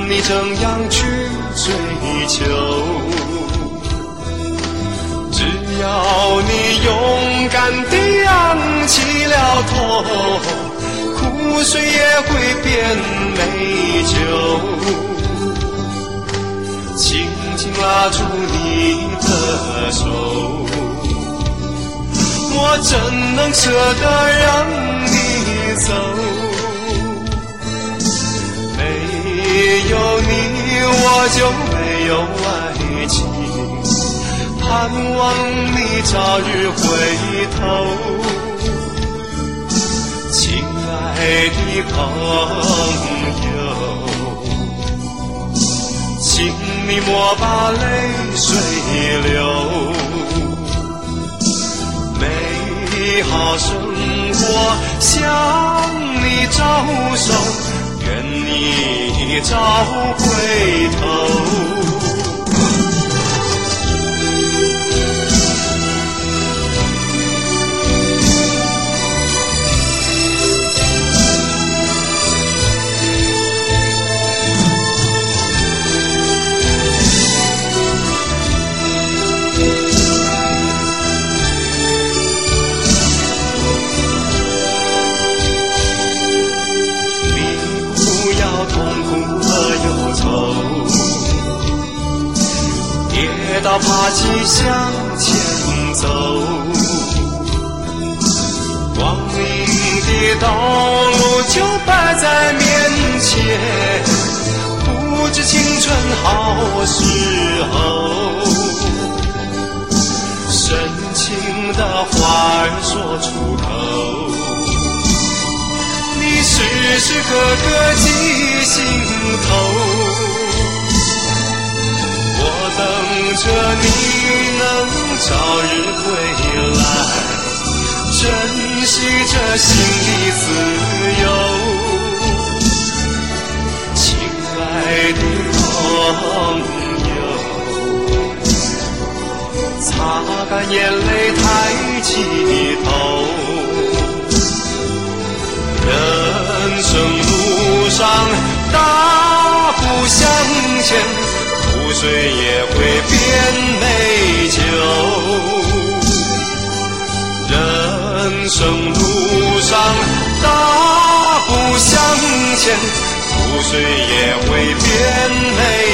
你怎样去追求，只要你勇敢地仰起了头，苦水也会变美酒。轻轻拉住你的手，我怎能舍得让你走？没有你我就没有爱情，盼望你早日回头。亲爱的朋友，请你莫把泪水流，美好生活向你招手，愿你早回头。跌倒爬起向前走，光明的道路就摆在面前，不知青春好时候，深情的话儿说出口，你时时刻刻记心头。我等着你能早日回来，珍惜这心的自由。亲爱的朋友，擦干眼泪抬起头，人生路上大步向前，苦水也会变美酒。人生路上大步向前，苦水也会变美